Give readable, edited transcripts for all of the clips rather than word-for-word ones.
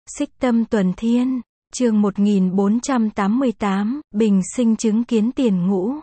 Xích Tâm Tuần Thiên, chương 1488, Bình Sinh chứng kiến tiền ngũ.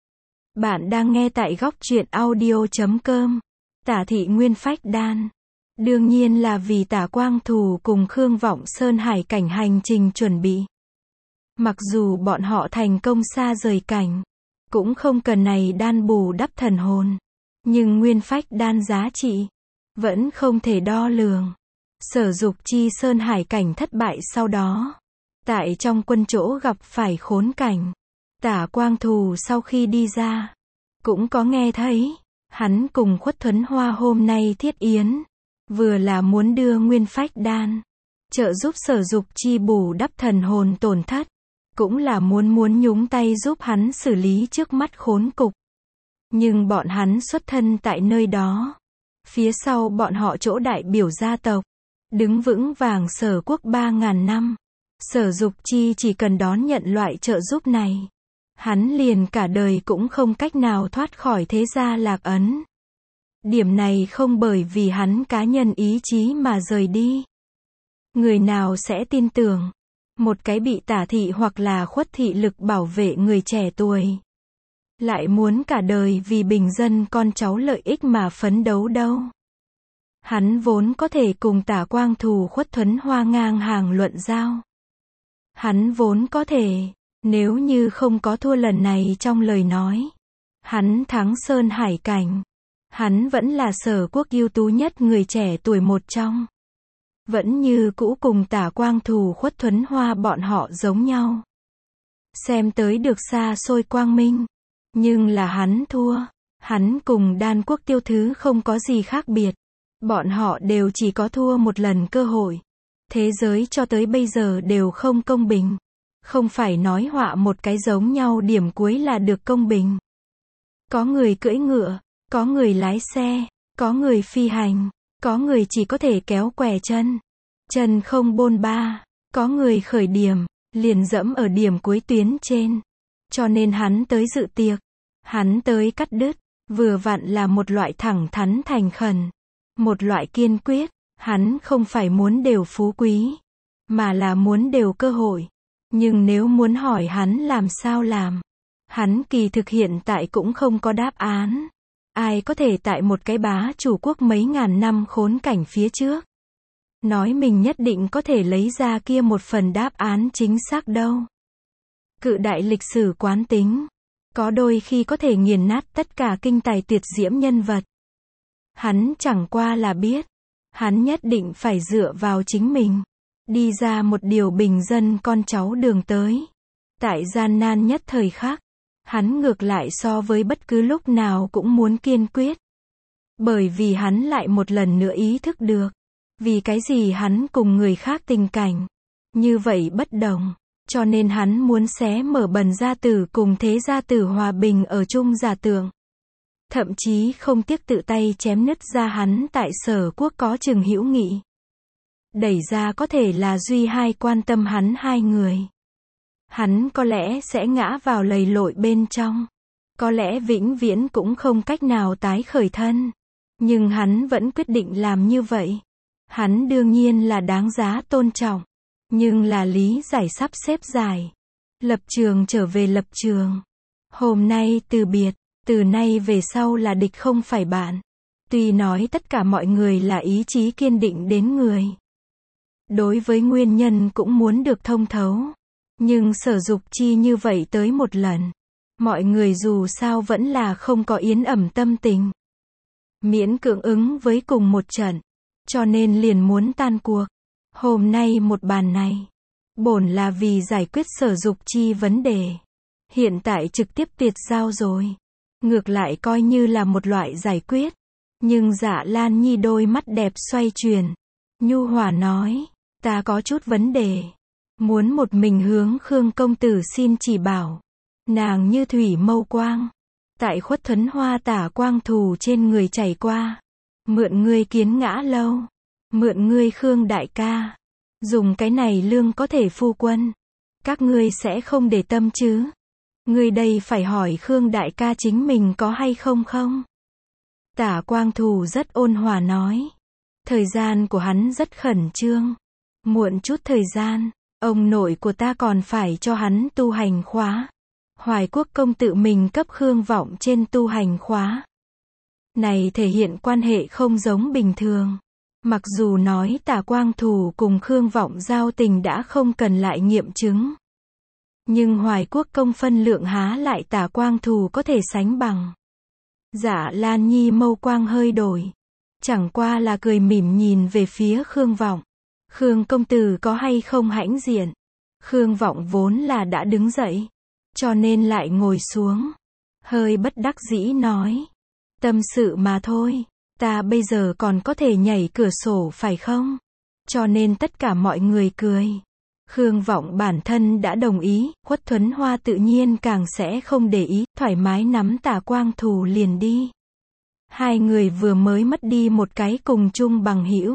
Bạn đang nghe tại góc truyện audio.com. Tả Thị Nguyên phách đan. Đương nhiên là vì Tả Quang Thù cùng Khương Vọng Sơn hải cảnh hành trình chuẩn bị. Mặc dù bọn họ thành công xa rời cảnh, cũng không cần này đan bù đắp thần hồn. Nhưng nguyên phách đan giá trị vẫn không thể đo lường. Sở Dục Chi Sơn hải cảnh thất bại sau đó, tại trong quân chỗ gặp phải khốn cảnh. Tả Quang Thù sau khi đi ra, cũng có nghe thấy, hắn cùng Khuất Thuấn Hoa hôm nay thiết yến, vừa là muốn đưa nguyên phách đan, trợ giúp Sở Dục Chi bù đắp thần hồn tổn thất, cũng là muốn nhúng tay giúp hắn xử lý trước mắt khốn cục. Nhưng bọn hắn xuất thân tại nơi đó, phía sau bọn họ chỗ đại biểu gia tộc, đứng vững vàng Sở quốc 3.000 năm. Sở Dục Chi chỉ cần đón nhận loại trợ giúp này, hắn liền cả đời cũng không cách nào thoát khỏi thế gia lạc ấn. Điểm này không bởi vì hắn cá nhân ý chí mà rời đi. Người nào sẽ tin tưởng, một cái bị Tả thị hoặc là Khuất thị lực bảo vệ người trẻ tuổi, lại muốn cả đời vì bình dân con cháu lợi ích mà phấn đấu đâu. Hắn vốn có thể cùng Tả Quang Thù Khuất Thuấn Hoa ngang hàng luận giao. Hắn vốn có thể, nếu như không có thua lần này trong lời nói, hắn thắng Sơn hải cảnh, hắn vẫn là Sở quốc ưu tú nhất người trẻ tuổi một trong. Vẫn như cũ cùng Tả Quang Thù Khuất Thuấn Hoa bọn họ giống nhau. Xem tới được xa xôi quang minh. Nhưng là hắn thua. Hắn cùng Đan Quốc Tiêu Thứ không có gì khác biệt. Bọn họ đều chỉ có thua một lần cơ hội. Thế giới cho tới bây giờ đều không công bình. Không phải nói họa một cái giống nhau điểm cuối là được công bình. Có người cưỡi ngựa, có người lái xe, có người phi hành, có người chỉ có thể kéo què chân. Chân không bôn ba, có người khởi điểm, liền dẫm ở điểm cuối tuyến trên. Cho nên hắn tới dự tiệc, hắn tới cắt đứt, vừa vặn là một loại thẳng thắn thành khẩn. Một loại kiên quyết, hắn không phải muốn đều phú quý, mà là muốn đều cơ hội. Nhưng nếu muốn hỏi hắn làm sao làm, hắn kỳ thực hiện tại cũng không có đáp án. Ai có thể tại một cái bá chủ quốc mấy ngàn năm khốn cảnh phía trước, nói mình nhất định có thể lấy ra kia một phần đáp án chính xác đâu. Cự đại lịch sử quán tính, có đôi khi có thể nghiền nát tất cả kinh tài tuyệt diễm nhân vật. Hắn chẳng qua là biết, hắn nhất định phải dựa vào chính mình, đi ra một điều bình dân con cháu đường tới. Tại gian nan nhất thời khắc, hắn ngược lại so với bất cứ lúc nào cũng muốn kiên quyết. Bởi vì hắn lại một lần nữa ý thức được, vì cái gì hắn cùng người khác tình cảnh như vậy bất đồng, cho nên hắn muốn xé mở Bần gia tử cùng Thế gia tử hòa bình ở chung giả tưởng. Thậm chí không tiếc tự tay chém nứt ra hắn tại Sở quốc có chừng hữu nghị. Đẩy ra có thể là duy hai quan tâm hắn hai người. Hắn có lẽ sẽ ngã vào lầy lội bên trong. Có lẽ vĩnh viễn cũng không cách nào tái khởi thân. Nhưng hắn vẫn quyết định làm như vậy. Hắn đương nhiên là đáng giá tôn trọng. Nhưng là lý giải sắp xếp giải. Lập trường trở về lập trường. Hôm nay từ biệt, từ nay về sau là địch không phải bạn. Tuy nói tất cả mọi người là ý chí kiên định đến người. Đối với nguyên nhân cũng muốn được thông thấu. Nhưng Sở Dục Chi như vậy tới một lần. Mọi người dù sao vẫn là không có yên ẩm tâm tình. Miễn cưỡng ứng với cùng một trận. Cho nên liền muốn tan cuộc. Hôm nay một bàn này, bổn là vì giải quyết Sở Dục Chi vấn đề. Hiện tại trực tiếp tuyệt giao rồi. Ngược lại coi như là một loại giải quyết. Nhưng Dạ Lan Nhi đôi mắt đẹp xoay chuyển. Nhu hòa nói, ta có chút vấn đề. Muốn một mình hướng Khương công tử xin chỉ bảo. Nàng như thủy mâu quang. Tại Khuất Thuấn Hoa Tả Quang Thù trên người chảy qua. Mượn ngươi Kiến Ngã lâu. Mượn ngươi Khương đại ca. Dùng cái này lương có thể phu quân. Các ngươi sẽ không để tâm chứ. Ngươi đây phải hỏi Khương đại ca chính mình có hay không không? Tả Quang Thù rất ôn hòa nói. Thời gian của hắn rất khẩn trương. Muộn chút thời gian, ông nội của ta còn phải cho hắn tu hành khóa. Hoài Quốc công tự mình cấp Khương Vọng trên tu hành khóa. Này thể hiện quan hệ không giống bình thường. Mặc dù nói Tả Quang Thù cùng Khương Vọng giao tình đã không cần lại nghiệm chứng. Nhưng Hoài Quốc công phân lượng há lại Tả Quang Thù có thể sánh bằng. Dạ Lan Nhi mâu quang hơi đổi. Chẳng qua là cười mỉm nhìn về phía Khương Vọng. Khương công tử có hay không hãnh diện? Khương Vọng vốn là đã đứng dậy. Cho nên lại ngồi xuống. Hơi bất đắc dĩ nói. Tâm sự mà thôi. Ta bây giờ còn có thể nhảy cửa sổ phải không? Cho nên tất cả mọi người cười. Khương Vọng bản thân đã đồng ý, Khuất Thuấn Hoa tự nhiên càng sẽ không để ý, thoải mái nắm Tả Quang Thù liền đi. Hai người vừa mới mất đi một cái cùng chung bằng hữu.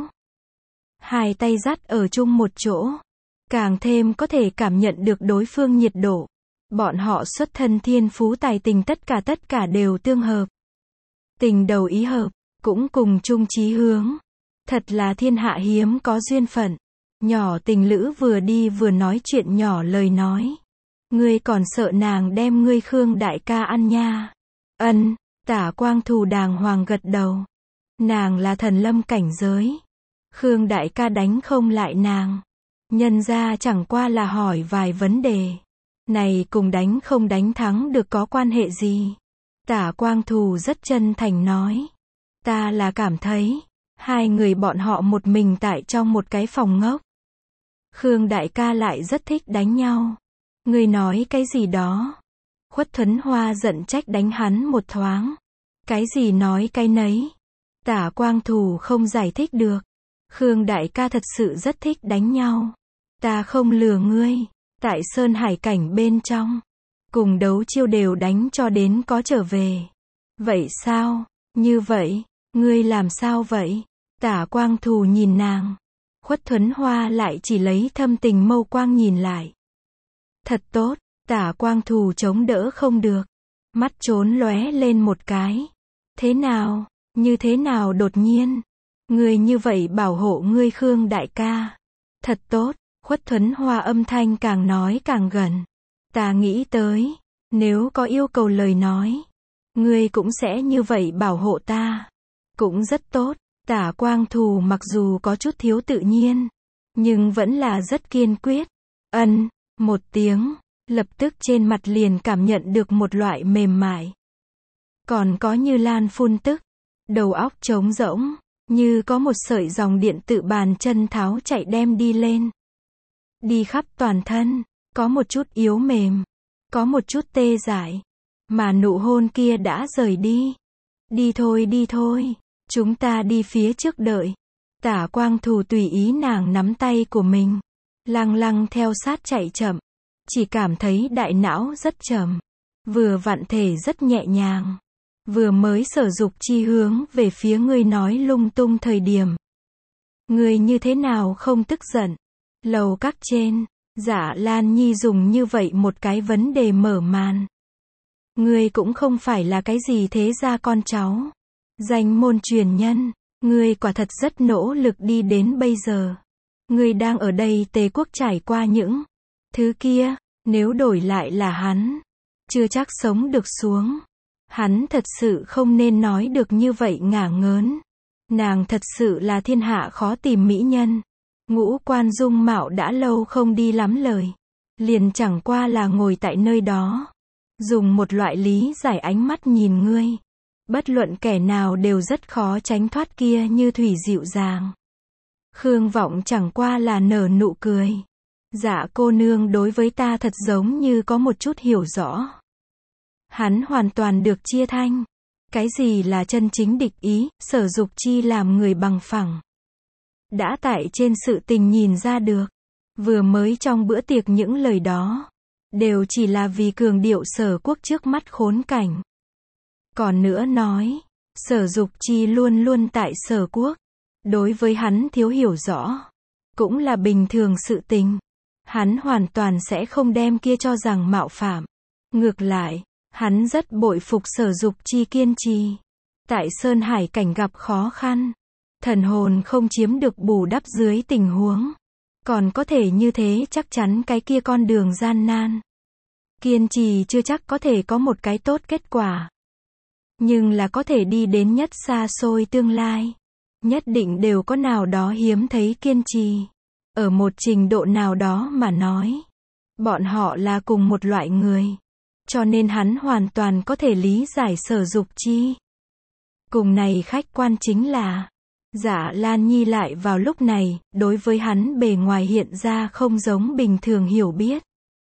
Hai tay dắt ở chung một chỗ. Càng thêm có thể cảm nhận được đối phương nhiệt độ. Bọn họ xuất thân thiên phú tài tình tất cả đều tương hợp. Tình đầu ý hợp, cũng cùng chung chí hướng. Thật là thiên hạ hiếm có duyên phận. Nhỏ tình lữ vừa đi vừa nói chuyện nhỏ lời nói. Ngươi còn sợ nàng đem ngươi Khương đại ca ăn nha. Ân, Tả Quang Thù đàng hoàng gật đầu. Nàng là thần lâm cảnh giới. Khương đại ca đánh không lại nàng. Nhân ra chẳng qua là hỏi vài vấn đề. Này cùng đánh không đánh thắng được có quan hệ gì? Tả Quang Thù rất chân thành nói. Ta là cảm thấy, hai người bọn họ một mình tại trong một cái phòng ngốc. Khương đại ca lại rất thích đánh nhau. Ngươi nói cái gì đó? Khuất Thuấn Hoa giận trách đánh hắn một thoáng. Cái gì nói cái nấy? Tả Quang Thù không giải thích được. Khương đại ca thật sự rất thích đánh nhau. Ta không lừa ngươi. Tại Sơn Hải cảnh bên trong, cùng đấu chiêu đều đánh cho đến có trở về. Vậy sao? Như vậy, ngươi làm sao vậy? Tả Quang Thù nhìn nàng. Khuất Thuấn Hoa lại chỉ lấy thâm tình mâu quang nhìn lại. Thật tốt, Tả Quang Thù chống đỡ không được. Mắt trốn lóe lên một cái. Thế nào? Như thế nào đột nhiên? Ngươi như vậy bảo hộ ngươi Khương đại ca. Thật tốt. Khuất Thuấn Hoa âm thanh càng nói càng gần. Ta nghĩ tới, nếu có yêu cầu lời nói, ngươi cũng sẽ như vậy bảo hộ ta. Cũng rất tốt. Tả Quang Thù mặc dù có chút thiếu tự nhiên, nhưng vẫn là rất kiên quyết. Ân, một tiếng, lập tức trên mặt liền cảm nhận được một loại mềm mại. Còn có như lan phun tức, đầu óc trống rỗng, như có một sợi dòng điện tự bàn chân tháo chạy đem đi lên. Đi khắp toàn thân, có một chút yếu mềm, có một chút tê dại, mà nụ hôn kia đã rời đi. Đi thôi, chúng ta đi phía trước đợi. Tả Quang Thù tùy ý nàng nắm tay của mình, lăng lăng theo sát chạy chậm, chỉ cảm thấy đại não rất trầm, vừa vặn thể rất nhẹ nhàng, vừa mới sở dục chi hướng về phía ngươi nói lung tung thời điểm. Ngươi như thế nào không tức giận? Lầu các trên, Dạ Lan Nhi dùng như vậy một cái vấn đề mở màn. Ngươi cũng không phải là cái gì thế gia con cháu. Danh môn truyền nhân, ngươi quả thật rất nỗ lực đi đến bây giờ. Ngươi đang ở đây Tề quốc trải qua những thứ kia, nếu đổi lại là hắn, chưa chắc sống được xuống. Hắn thật sự không nên nói được như vậy ngả ngớn. Nàng thật sự là thiên hạ khó tìm mỹ nhân. Ngũ quan dung mạo đã lâu không đi lắm lời. Liền chẳng qua là ngồi tại nơi đó. Dùng một loại lý giải ánh mắt nhìn ngươi. Bất luận kẻ nào đều rất khó tránh thoát kia như thủy dịu dàng. Khương Vọng chẳng qua là nở nụ cười. Dạ cô nương đối với ta thật giống như có một chút hiểu rõ. Hắn hoàn toàn được chia thanh. Cái gì là chân chính địch ý, Sở Dục Chi làm người bằng phẳng. Đã tại trên sự tình nhìn ra được. Vừa mới trong bữa tiệc những lời đó, đều chỉ là vì cường điệu Sở quốc trước mắt khốn cảnh. Còn nữa nói, Sở Dục Chi luôn luôn tại Sở quốc. Đối với hắn thiếu hiểu rõ, cũng là bình thường sự tình. Hắn hoàn toàn sẽ không đem kia cho rằng mạo phạm. Ngược lại, hắn rất bội phục Sở Dục Chi kiên trì. Tại Sơn Hải cảnh gặp khó khăn, thần hồn không chiếm được bù đắp dưới tình huống, Còn có thể như thế chắc chắn cái kia con đường gian nan. Kiên trì chưa chắc có thể có một cái tốt kết quả. Nhưng là có thể đi đến nhất xa xôi tương lai. Nhất định đều có nào đó hiếm thấy kiên trì. Ở một trình độ nào đó mà nói. Bọn họ là cùng một loại người. Cho nên hắn hoàn toàn có thể lý giải Sở Dục Chi. Cùng này khách quan chính là Dạ Lan Nhi lại vào lúc này, đối với hắn bề ngoài hiện ra không giống bình thường hiểu biết.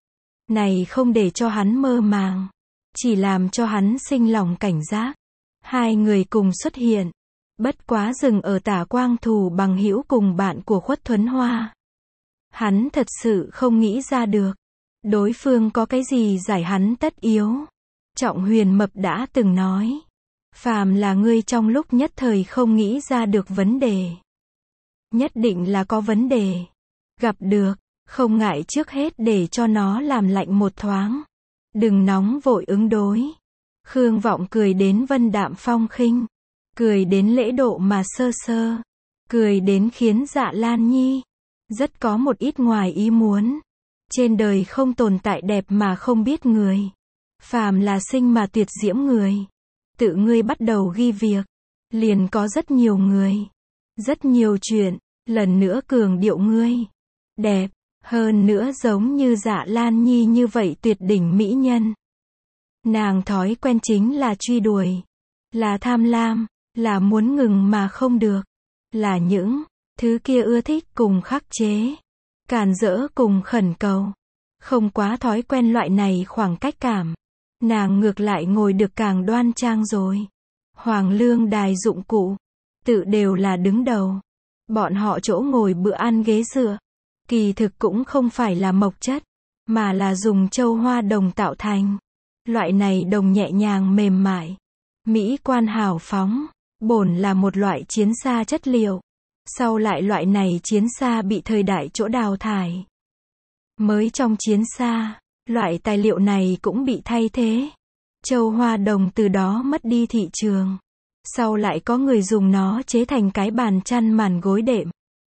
Này không để cho hắn mơ màng, chỉ làm cho hắn sinh lòng cảnh giác. Hai người cùng xuất hiện, bất quá dừng ở Tả Quang Thù bằng hữu cùng bạn của Khuất Thuấn Hoa. Hắn thật sự không nghĩ ra được, đối phương có cái gì giải hắn tất yếu. Trọng Huyền Mập đã từng nói, phàm là ngươi trong lúc nhất thời không nghĩ ra được vấn đề, nhất định là có vấn đề. Gặp được, không ngại trước hết để cho nó làm lạnh một thoáng. Đừng nóng vội ứng đối. Khương Vọng cười đến vân đạm phong khinh, cười đến lễ độ mà sơ sơ, cười đến khiến Dạ Lan Nhi rất có một ít ngoài ý muốn. Trên đời không tồn tại đẹp mà không biết người, phàm là sinh mà tuyệt diễm người. Tự ngươi bắt đầu ghi việc, liền có rất nhiều người, rất nhiều chuyện, lần nữa cường điệu ngươi đẹp, hơn nữa giống như Dạ Lan Nhi như vậy tuyệt đỉnh mỹ nhân. Nàng thói quen chính là truy đuổi, là tham lam, là muốn ngừng mà không được, là những thứ kia ưa thích cùng khắc chế, càn rỡ cùng khẩn cầu. Không quá thói quen loại này khoảng cách cảm. Nàng ngược lại ngồi được càng đoan trang rồi. Hoàng lương đài dụng cụ, tự đều là đứng đầu. Bọn họ chỗ ngồi bữa ăn ghế dựa, kỳ thực cũng không phải là mộc chất, mà là dùng châu hoa đồng tạo thành. Loại này đồng nhẹ nhàng mềm mại, mỹ quan hào phóng, bổn là một loại chiến xa chất liệu. Sau lại loại này chiến xa bị thời đại chỗ đào thải. Mới trong chiến xa, loại tài liệu này cũng bị thay thế. Châu hoa đồng từ đó mất đi thị trường. Sau lại có người dùng nó chế thành cái bàn chăn màn gối đệm.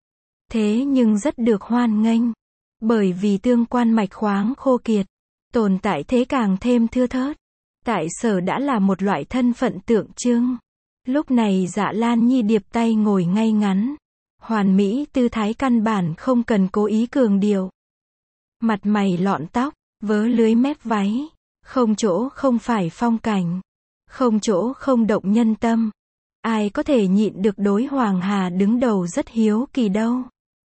Thế nhưng rất được hoan nghênh. Bởi vì tương quan mạch khoáng khô kiệt, tồn tại thế càng thêm thưa thớt. Tại Sở đã là một loại thân phận tượng trưng. Lúc này Dạ Lan Nhi điệp tay ngồi ngay ngắn. Hoàn mỹ tư thái căn bản không cần cố ý cường điệu. Mặt mày lọn tóc, vớ lưới mép váy, không chỗ không phải phong cảnh, không chỗ không động nhân tâm. Ai có thể nhịn được đối Hoàng Hà đứng đầu rất hiếu kỳ đâu.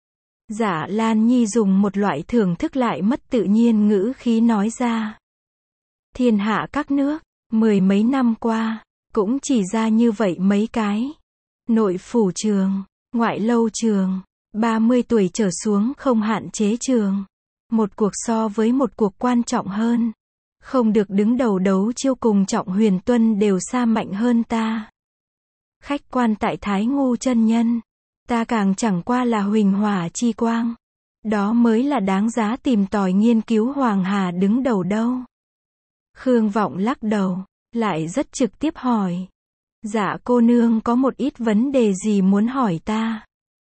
Dạ Lan Nhi dùng một loại thưởng thức lại mất tự nhiên ngữ khí nói ra. Thiên hạ các nước, 10 mấy năm qua, cũng chỉ ra như vậy mấy cái. Nội phủ trường, ngoại lâu trường, 30 tuổi trở xuống không hạn chế trường. Một cuộc so với một cuộc quan trọng hơn. Không được đứng đầu đấu chiêu cùng Trọng Huyền Tuân đều xa mạnh hơn ta. Khách quan tại Thái Ngu chân nhân. Ta càng chẳng qua là huỳnh hỏa chi quang. Đó mới là đáng giá tìm tòi nghiên cứu Hoàng Hà đứng đầu đâu. Khương Vọng lắc đầu, lại rất trực tiếp hỏi. Dạ cô nương có một ít vấn đề gì muốn hỏi ta?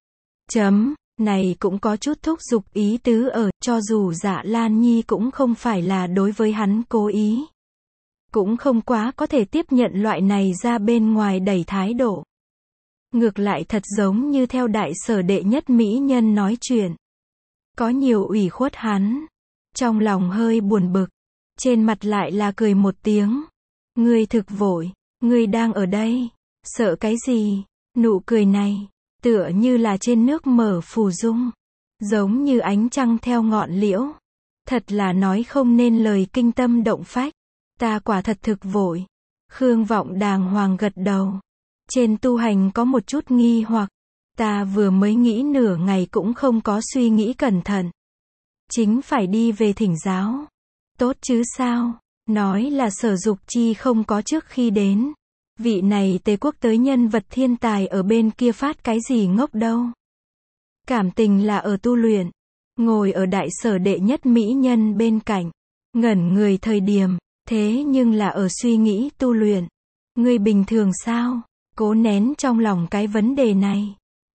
Này cũng có chút thúc giục ý tứ ở, cho dù Dạ Lan Nhi cũng không phải là đối với hắn cố ý. Cũng không quá có thể tiếp nhận loại này ra bên ngoài đẩy thái độ. Ngược lại thật giống như theo đại sở đệ nhất mỹ nhân nói chuyện. Có nhiều ủy khuất hắn. Trong lòng hơi buồn bực. Trên mặt lại là cười một tiếng. Ngươi thực vội. Ngươi đang ở đây. Sợ cái gì? Nụ cười này tựa như là trên nước mở phù dung. Giống như ánh trăng theo ngọn liễu. Thật là nói không nên lời kinh tâm động phách. Ta quả thật thực vội. Khương Vọng đàng hoàng gật đầu. Trên tu hành có một chút nghi hoặc. Ta vừa mới nghĩ nửa ngày cũng không có suy nghĩ cẩn thận. Chính phải đi về thỉnh giáo. Tốt chứ sao? Nói là Sở Dục Chi không có trước khi đến. Vị này Tề quốc tới nhân vật thiên tài ở bên kia phát cái gì ngốc đâu. Cảm tình là ở tu luyện. Ngồi ở đại sở đệ nhất mỹ nhân bên cạnh. Ngẩn người thời điểm. Thế nhưng là ở suy nghĩ tu luyện. Người bình thường sao? Cố nén trong lòng cái vấn đề này.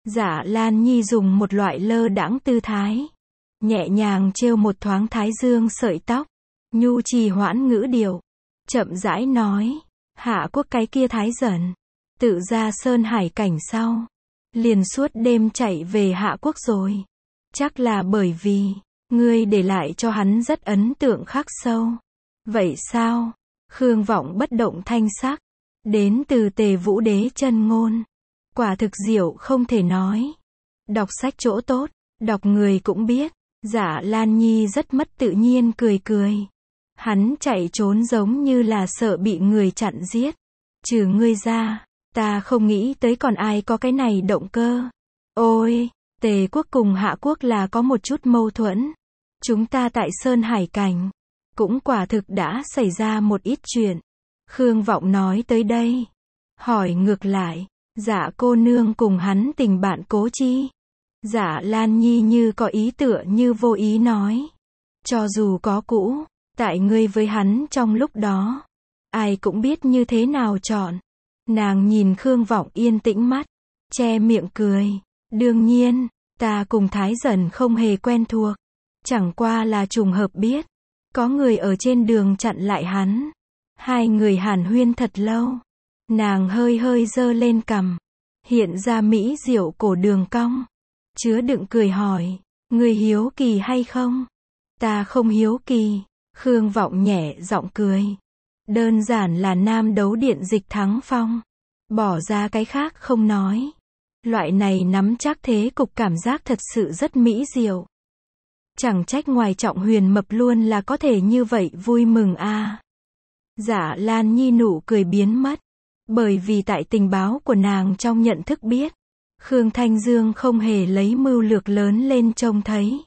Dạ Lan Nhi dùng một loại lơ đãng tư thái, nhẹ nhàng trêu một thoáng thái dương sợi tóc, nhu trì hoãn ngữ điệu, chậm rãi nói, Hạ Quốc cái kia thái dần, tự ra sơn hải cảnh sau, liền suốt đêm chạy về Hạ Quốc rồi. Chắc là bởi vì, ngươi để lại cho hắn rất ấn tượng khắc sâu. Vậy sao? Khương Vọng bất động thanh sắc, đến từ Tề Vũ Đế chân ngôn. Quả thực diệu không thể nói. Đọc sách chỗ tốt, đọc người cũng biết. Dạ Lan Nhi rất mất tự nhiên cười cười. Hắn chạy trốn giống như là sợ bị người chặn giết. Trừ ngươi ra, ta không nghĩ tới còn ai có cái này động cơ. Ôi, Tề quốc cùng Hạ quốc là có một chút mâu thuẫn. Chúng ta tại Sơn Hải Cảnh, cũng quả thực đã xảy ra một ít chuyện. Khương Vọng nói tới đây. Hỏi ngược lại, Dạ cô nương cùng hắn tình bạn cố chi? Dạ Lan Nhi như có ý tựa như vô ý nói. Cho dù có cũ, tại ngươi với hắn trong lúc đó, ai cũng biết như thế nào chọn. Nàng nhìn Khương Vọng yên tĩnh mắt, che miệng cười. Đương nhiên, ta cùng Thái Dần không hề quen thuộc. Chẳng qua là trùng hợp biết. Có người ở trên đường chặn lại hắn. Hai người hàn huyên thật lâu. Nàng hơi hơi giơ lên cằm, hiện ra mỹ diệu cổ đường cong. Chứa đựng cười hỏi, ngươi hiếu kỳ hay không? Ta không hiếu kỳ. Khương Vọng nhẹ giọng cười. Đơn giản là nam đấu điện dịch thắng phong. Bỏ ra cái khác không nói. Loại này nắm chắc thế cục cảm giác thật sự rất mỹ diệu. Chẳng trách ngoài Trọng Huyền Mập luôn là có thể như vậy vui mừng a. Dạ Lan Nhi nụ cười biến mất. Bởi vì tại tình báo của nàng trong nhận thức biết, Khương Thanh Dương không hề lấy mưu lược lớn lên trông thấy.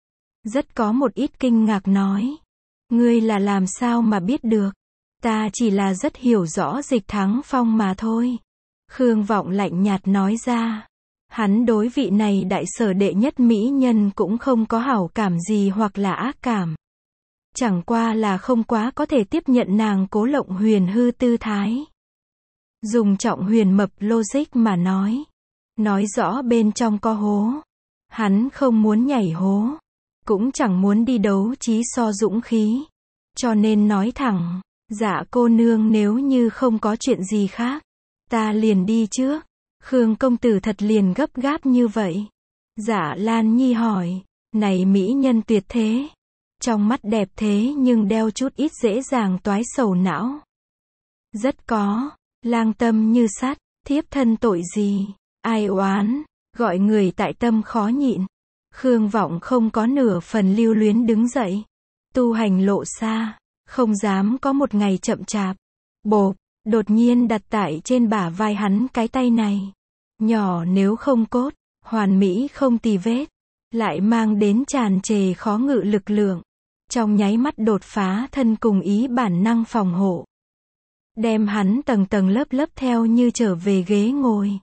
Rất có một ít kinh ngạc nói. Ngươi là làm sao mà biết được? Ta chỉ là rất hiểu rõ dịch thắng phong mà thôi. Khương Vọng lạnh nhạt nói ra. Hắn đối vị này đại sở đệ nhất mỹ nhân cũng không có hảo cảm gì hoặc là ác cảm. Chẳng qua là không quá có thể tiếp nhận nàng Cố Lộng Huyền hư tư thái. Dùng Trọng Huyền Mập logic mà nói. Nói rõ bên trong có hố. Hắn không muốn nhảy hố. Cũng chẳng muốn đi đấu trí so dũng khí. Cho nên nói thẳng. Dạ cô nương nếu như không có chuyện gì khác, ta liền đi trước. Khương công tử thật liền gấp gáp như vậy. Dạ Lan Nhi hỏi. Này mỹ nhân tuyệt thế. Trong mắt đẹp thế nhưng đeo chút ít dễ dàng toái sầu não. Rất có. Lang tâm như sắt, thiếp thân tội gì, ai oán, gọi người tại tâm khó nhịn. Khương Vọng không có nửa phần lưu luyến đứng dậy. Tu hành lộ xa, không dám có một ngày chậm chạp. Bộp, đột nhiên đặt tại trên bả vai hắn cái tay này. Nhỏ nếu không cốt, hoàn mỹ không tì vết. Lại mang đến tràn trề khó ngự lực lượng. Trong nháy mắt đột phá thân cùng ý bản năng phòng hộ. Đem hắn tầng tầng lớp lớp theo như trở về ghế ngồi.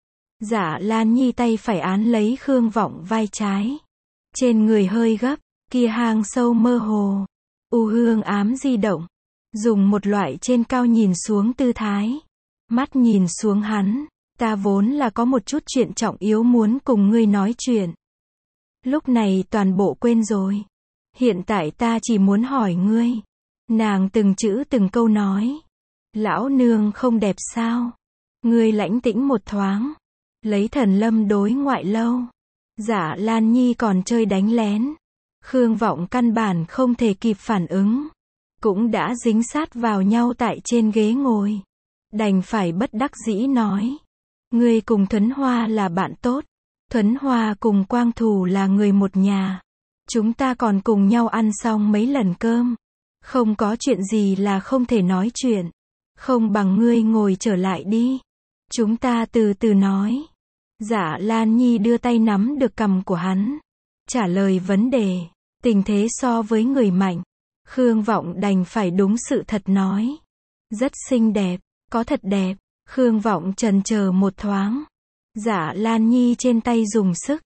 Dạ Lan Nhi tay phải án lấy Khương Vọng vai trái. Trên người hơi gấp, kia hang sâu mơ hồ. U hương ám di động. Dùng một loại trên cao nhìn xuống tư thái. Mắt nhìn xuống hắn. Ta vốn là có một chút chuyện trọng yếu muốn cùng ngươi nói chuyện. Lúc này toàn bộ quên rồi. Hiện tại ta chỉ muốn hỏi ngươi. Nàng từng chữ từng câu nói. Lão nương không đẹp sao? Ngươi lãnh tĩnh một thoáng. Lấy Thần Lâm đối ngoại lâu. Dạ Lan Nhi còn chơi đánh lén. Khương Vọng căn bản không thể kịp phản ứng. Cũng đã dính sát vào nhau tại trên ghế ngồi. Đành phải bất đắc dĩ nói. Ngươi cùng Thuấn Hoa là bạn tốt. Thuấn Hoa cùng Quang Thù là người một nhà. Chúng ta còn cùng nhau ăn xong mấy lần cơm. Không có chuyện gì là không thể nói chuyện. Không bằng ngươi ngồi trở lại đi. Chúng ta từ từ nói. Dạ Lan Nhi đưa tay nắm được cằm của hắn. Trả lời vấn đề. Tình thế so với người mạnh. Khương Vọng đành phải đúng sự thật nói. Rất xinh đẹp. Có thật đẹp. Khương Vọng chần chờ một thoáng. Dạ Lan Nhi trên tay dùng sức.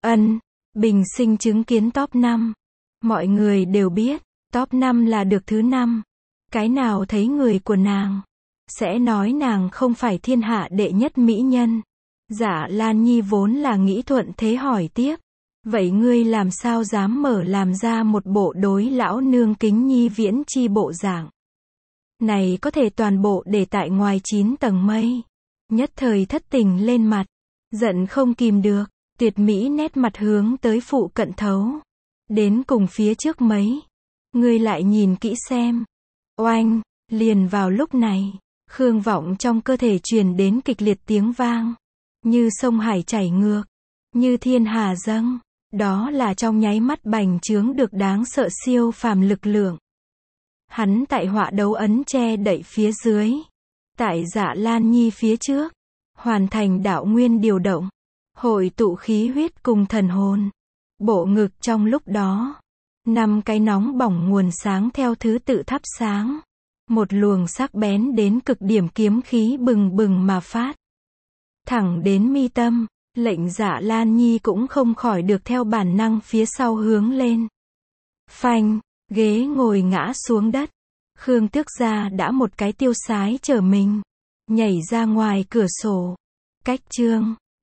Bình sinh chứng kiến top 5. Mọi người đều biết. Top 5 là được thứ 5. Cái nào thấy người của nàng sẽ nói nàng không phải thiên hạ đệ nhất mỹ nhân. Dạ Lan Nhi vốn là nghĩ thuận thế hỏi tiếp. Vậy ngươi làm sao dám mở làm ra một bộ đối lão nương kính nhi viễn chi bộ dạng? Này có thể toàn bộ để tại ngoài 9 tầng mây. Nhất thời thất tình lên mặt. Giận không kìm được. Tuyệt mỹ nét mặt hướng tới phụ cận thấu. Đến cùng phía trước mấy. Ngươi lại nhìn kỹ xem. Oanh, liền vào lúc này. Khương Vọng trong cơ thể truyền đến kịch liệt tiếng vang. Như sông hải chảy ngược. Như thiên hà dâng. Đó là trong nháy mắt bành trướng được đáng sợ siêu phàm lực lượng. Hắn tại họa đấu ấn che đậy phía dưới. Tại Dạ Lan Nhi phía trước. Hoàn thành đạo nguyên điều động. Hội tụ khí huyết cùng thần hồn. Bộ ngực trong lúc đó. 5 cái nóng bỏng nguồn sáng theo thứ tự thắp sáng. Một luồng sắc bén đến cực điểm kiếm khí bừng bừng mà phát. Thẳng đến mi tâm. Lệnh Dạ Lan Nhi cũng không khỏi được theo bản năng phía sau hướng lên. Phanh, ghế ngồi ngã xuống đất. Khương Tước Gia đã một cái tiêu sái trở mình. Nhảy ra ngoài cửa sổ. Cách chương